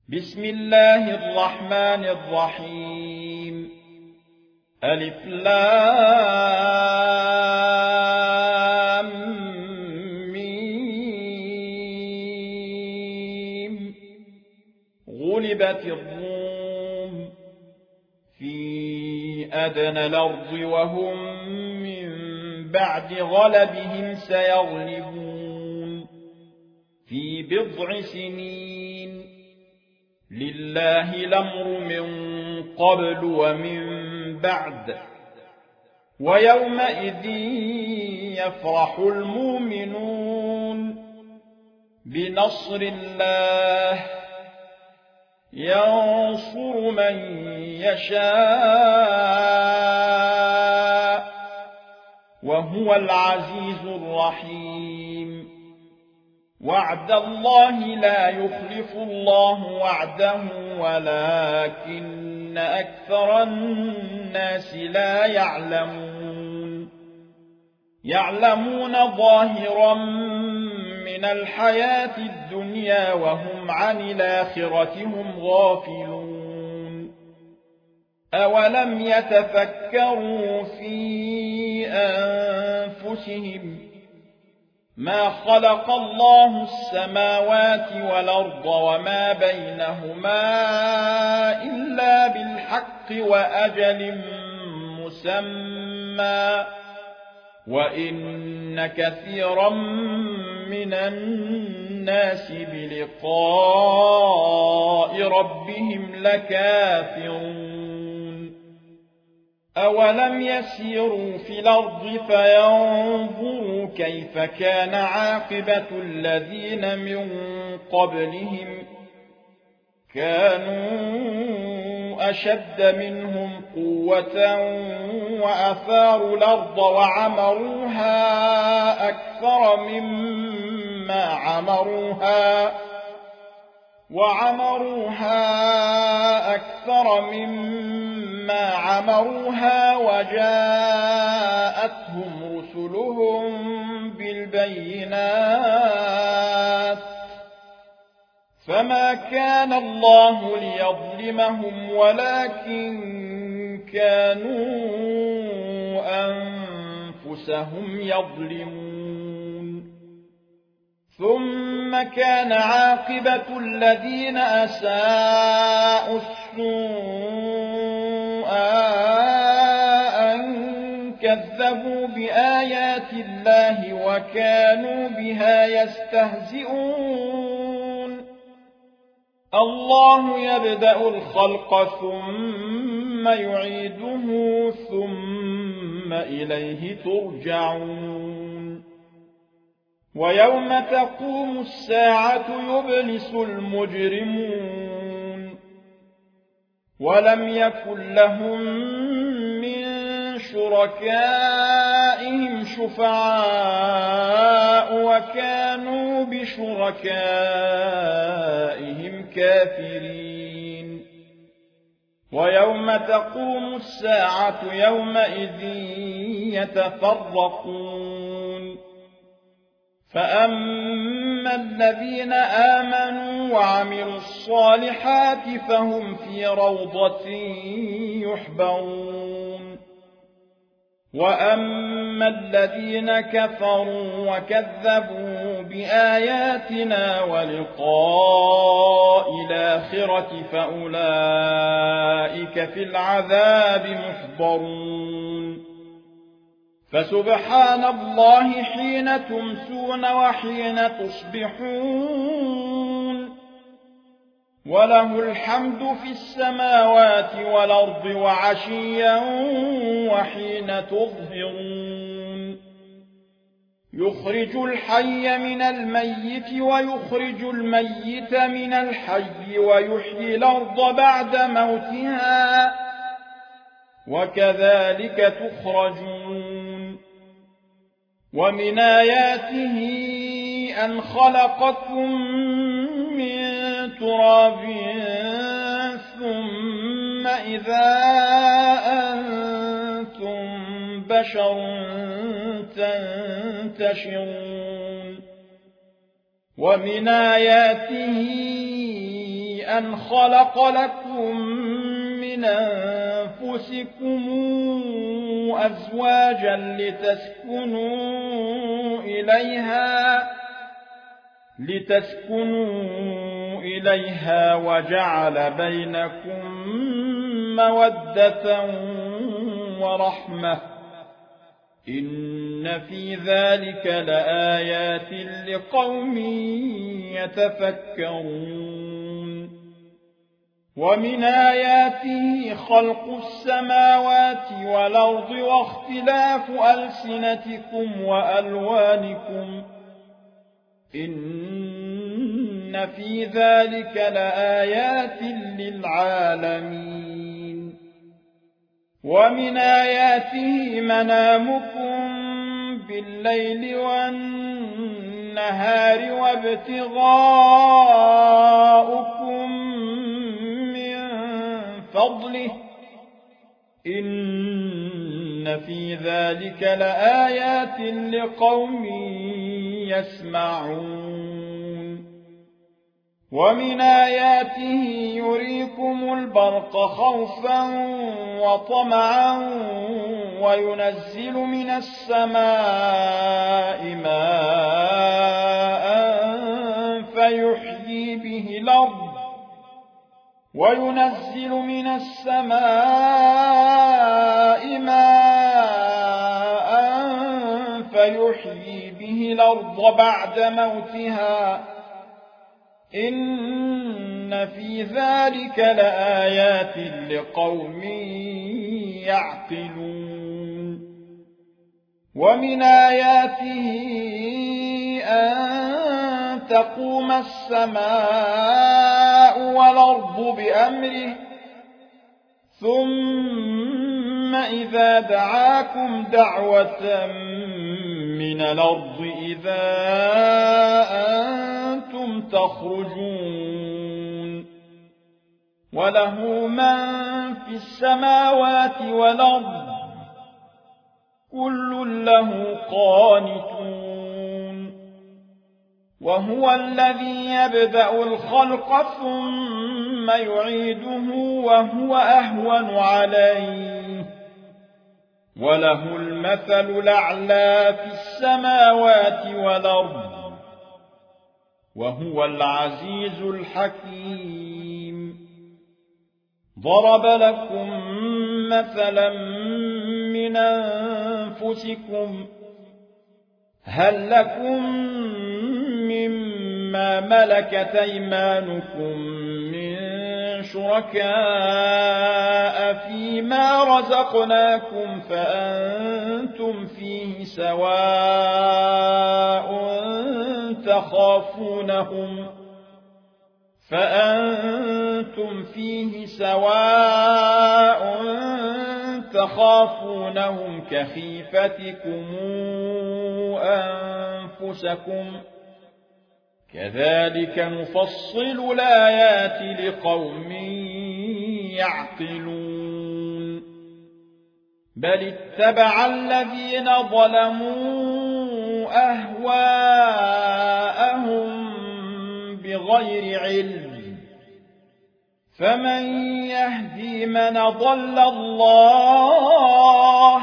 بسم الله الرحمن الرحيم ألف لام ميم غلبت الروم في أدنى الأرض وهم من بعد غلبهم سيغلبون في بضع سنين لله الأمر من قبل ومن بعد ويومئذ يفرح المؤمنون بنصر الله ينصر من يشاء وهو العزيز الرحيم وعد الله لا يخلف الله وعده ولكن أكثر الناس لا يعلمون ظاهرا من الحياة الدنيا وهم عن الآخرة هم غافلون أولم يتفكروا في أنفسهم ما خلق الله السماوات والأرض وما بينهما إلا بالحق وأجل مسمى وإن كثيرا من الناس بلقاء ربهم لكافرون أولم يسيروا في الأرض فينظروا كيف كان عاقبة الذين من قبلهم كانوا أشد منهم قوة وأثاروا الأرض وعمروها أكثر مما عمروها وجاءتهم رسلهم بالبينات فما كان الله ليظلمهم ولكن كانوا أنفسهم يظلمون ثم كان عاقبة الذين أساءوا السوء أن كذبوا بآيات الله وكانوا بها يستهزئون الله يبدأ الخلق ثم يعيده ثم إليه ترجعون ويوم تقوم الساعة يبلس المجرمون ولم يكن لهم من شركائهم شفعاء وكانوا بشركائهم كافرين ويوم تقوم الساعة يومئذ يتفرقون فأما الذين آمنوا وعملوا الصالحات فهم في روضة يحبرون وأما الذين كفروا وكذبوا بآياتنا ولقاء الآخرة فأولئك في العذاب محضرون فسبحان الله حين تمسون وحين تصبحون وله الحمد في السماوات والأرض وعشيا وحين تظهرون يخرج الحي من الميت ويخرج الميت من الحي ويحيي الأرض بعد موتها وكذلك تخرجون ومن آياته أن خلقكم من تراب ثم إذا أنتم بشر تنتشرون ومن آياته أن خلق لكم من أنفسكم أزواجا لتسكنوا إليها وجعل بينكم مودة ورحمة إن في ذلك لآيات لقوم يتفكرون ومن آياته خلق السماوات والأرض واختلاف ألسنتكم وألوانكم إن في ذلك لآيات للعالمين ومن آياته منامكم بالليل والنهار وابتغاؤكم من فضله إن في ذلك لآيات لقوم يسمعون ومن آياته يريكم البرق خوفا وطمعا وينزل من السماء ماء فيحيي به الأرض بعد موتها إن في ذلك لآيات لقوم يعقلون ومن آياته أن تقوم السماء والأرض بأمره ثم إذا دعاكم دعوة من الأرض إذا أنتم تخرجون وله من في السماوات والأرض كل له قانتون وهو الذي يبدأ الخلق ثم يعيده وهو أهون عليه وله المثل الأعلى في السماوات والأرض وهو العزيز الحكيم ضرب لكم مثلا من أنفسكم هل لكم مما ملكت أيمانكم من شركاء فيما رزقناكم فأنتم فيه سواء تخافونهم كخيفتكم أنفسكم كذلك نفصل الآيات لقوم يعقلون بل اتبع الذين ظلموا أهواءهم بغير علم فمن يهدي من ضل الله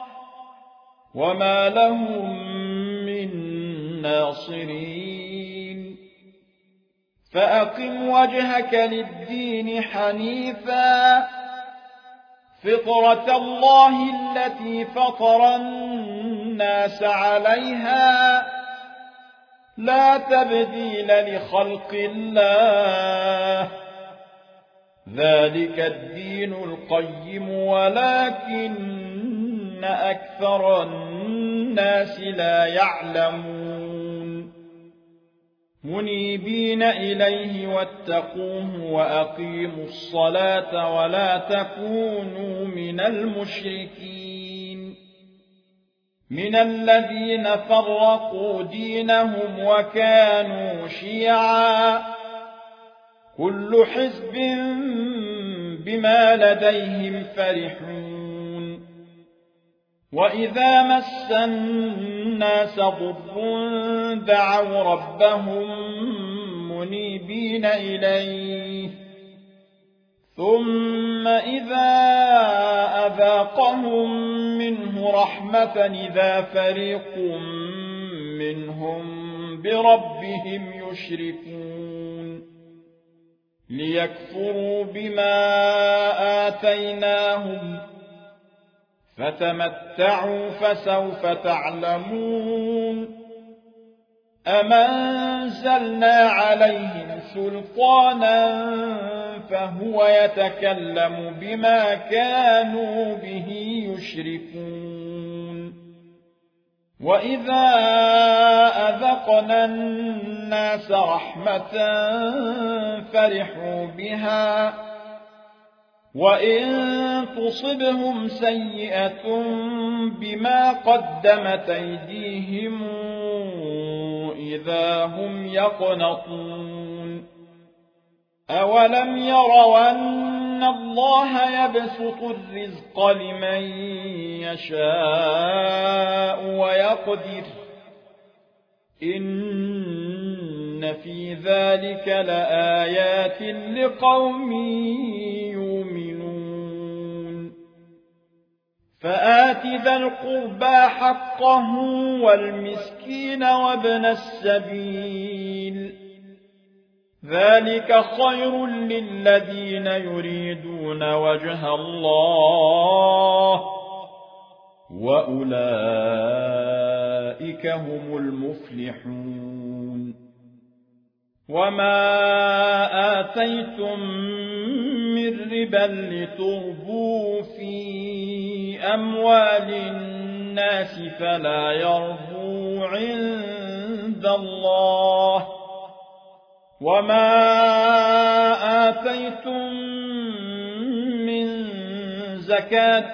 وما لهم من ناصرين فأقم وجهك للدين حنيفا فطرة الله التي فطر الناس عليها لا تبديل لخلق الله ذلك الدين القيم ولكن أكثر الناس لا يعلمون منيبين إليه واتقوه وأقيموا الصلاة ولا تكونوا من المشركين من الذين فرقوا دينهم وكانوا شيعا كل حزب بما لديهم فرحون وإذا مس الناس ضر دعوا ربهم منيبين إليه ثم إذا أذاقهم منه رحمة إذا فريق منهم بربهم يشركون ليكفروا بما آتيناهم فتمتعوا فسوف تعلمون أم أنزلنا عليهم سلطانا فهو يتكلم بما كانوا به يشركون وإذا أذقنا الناس رحمة فرحوا بها وإن تصبهم سيئة بما قدمت أيديهم إذا هم يقنطون أولم يروا أن الله يبسط الرزق لمن يشاء ويقدر إن في ذلك لآيات لقوم يؤمنون فآت ذا القربى حقه والمسكين وابن السبيل ذلك خير للذين يريدون وجه الله وأولئك هم المفلحون وما آتيتم من ربا لتربوا في أموال الناس فلا يربو عند الله وما آتيتم من زكاة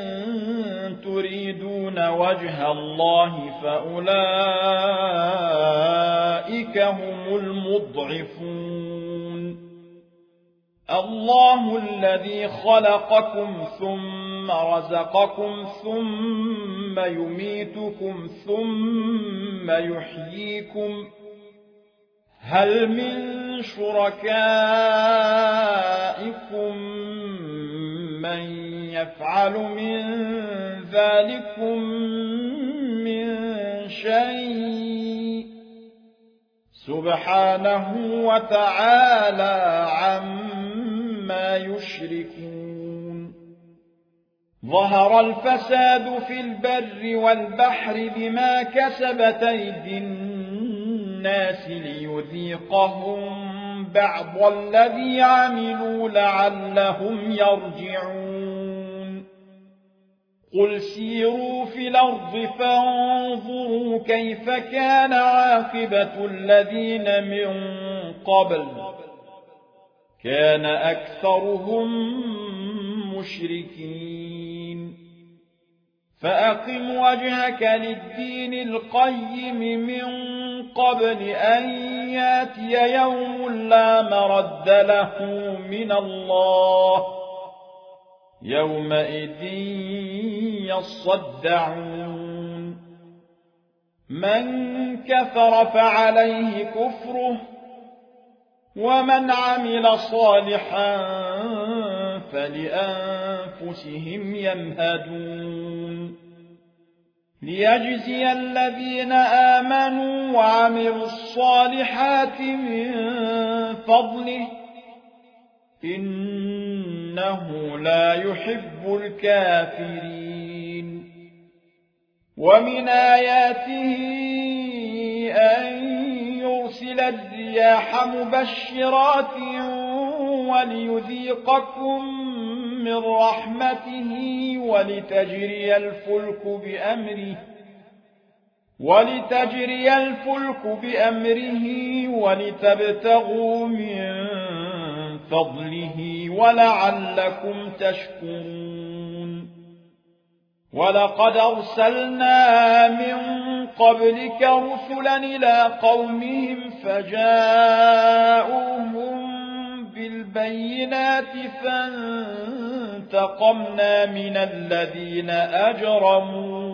تريدون وجه الله فأولئك هم المضعفون الله الذي خلقكم ثم رزقكم ثم يميتكم ثم يحييكم هل من شركائكم من يفعل من ذلكم من شيء سبحانه وتعالى عما يشركون ظهر الفساد في البر والبحر بما كسبت أيدي الناس ليذيقهم بعض الذي عملوا لعلهم يرجعون قل سيروا في الأرض فانظروا كيف كان عاقبة الذين من قبل كان أكثرهم مشركين فأقم وجهك للدين القيم من قبل أن ياتي يوم لا مرد له من الله يومئذ يصدعون من كفر فعليه كفره ومن عمل صالحا فلأنفسهم يمهدون ليجزي الذين آمنوا وعملوا الصالحات من فضله إنه لا يحب الكافرين ومن آياته أن يرسل الرياح مبشرات وليذيقكم من رحمته ولتجري الفلك بأمره ولتبتغوا من فضله ولعلكم تشكرون ولقد أرسلنا من قبلك رسلا إلى قومهم فجاءوهم بالبينات فانتقمنا من الذين أجرموا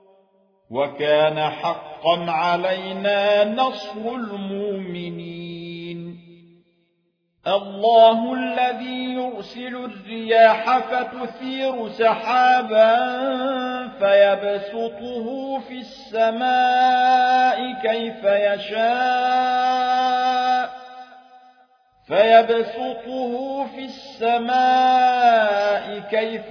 وكان حقا علينا نصر المؤمنين الله الذي يرسل الرياح فتثير سحابا فيبسطه في السماء كيف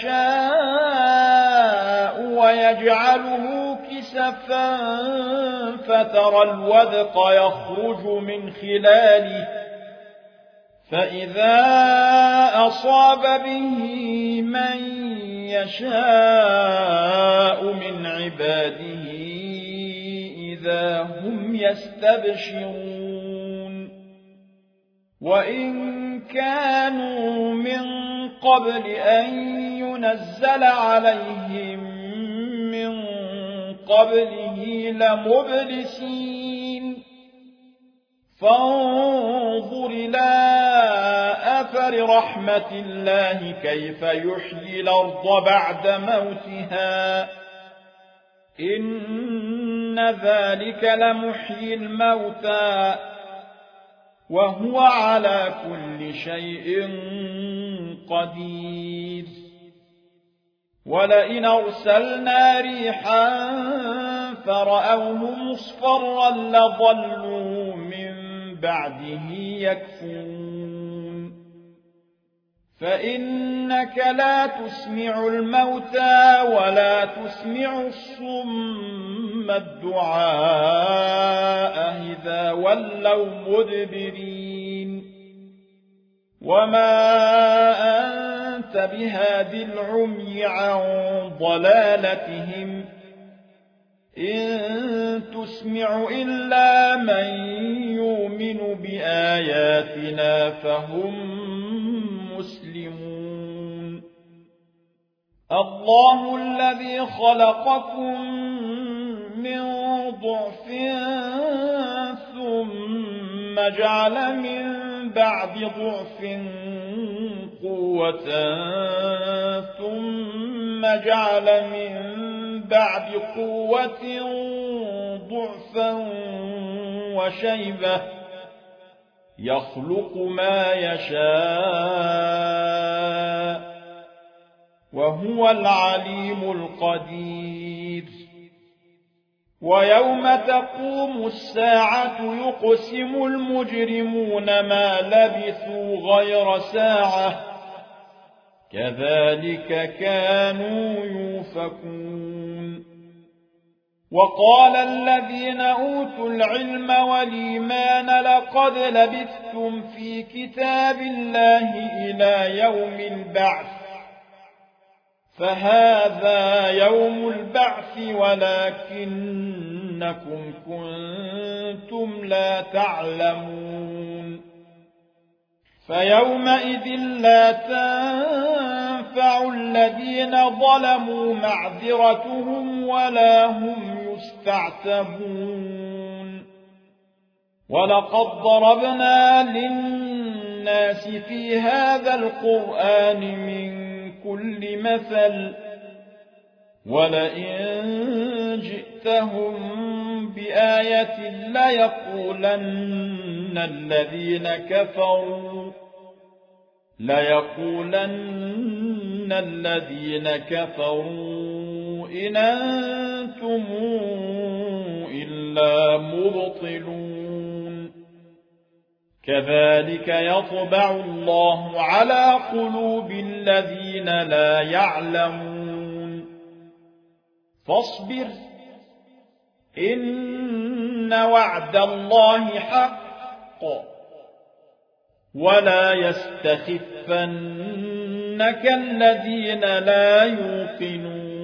يشاء ويجعله كسفا فترى الودق يخرج من خلاله فإذا أصاب به من يشاء من عباده إذا هم يستبشرون وإن كانوا من قبل أن ينزل عليهم من قبله لمبلسين فانظر إلى أثر رحمة الله كيف يحيي الأرض بعد موتها إن ذلك لمحيي الموتى وهو على كل شيء قدير ولئن أرسلنا ريحا فرأوه مصفرا لظلوا من بعده يكفرون فإنك لا تسمع الموتى ولا تسمع الصم الدعاء إذا ولوا مدبرين وما أنت بهاد العمي عن ضلالتهم إن تسمع إلا من يؤمن بآياتنا فهم مسلمون الله الذي خلقكم من ضعف ثم جعل من بعد ضعف قوة ثم جعل من بعد قوة ضعفا وشيبة يخلق ما يشاء وهو العليم القدير ويوم تقوم الساعة يقسم المجرمون ما لبثوا غير ساعة كذلك كانوا يؤفكون وقال الذين أوتوا العلم والإيمان لقد لبثتم في كتاب الله إلى يوم البعث فهذا يوم البعث ولكنكم كنتم لا تعلمون فيومئذ لا تنفع الذين ظلموا معذرتهم ولا هم يستعتبون ولقد ضربنا للناس في هذا القرآن من كل مثل ولئن جئتهم بآية ليقولن الذين كفروا إن أنتم إلا مبطلون كذلك يطبع الله على قلوب الذين لا يعلمون فاصبر إن وعد الله حق ولا يستخفنك الذين لا يوقنون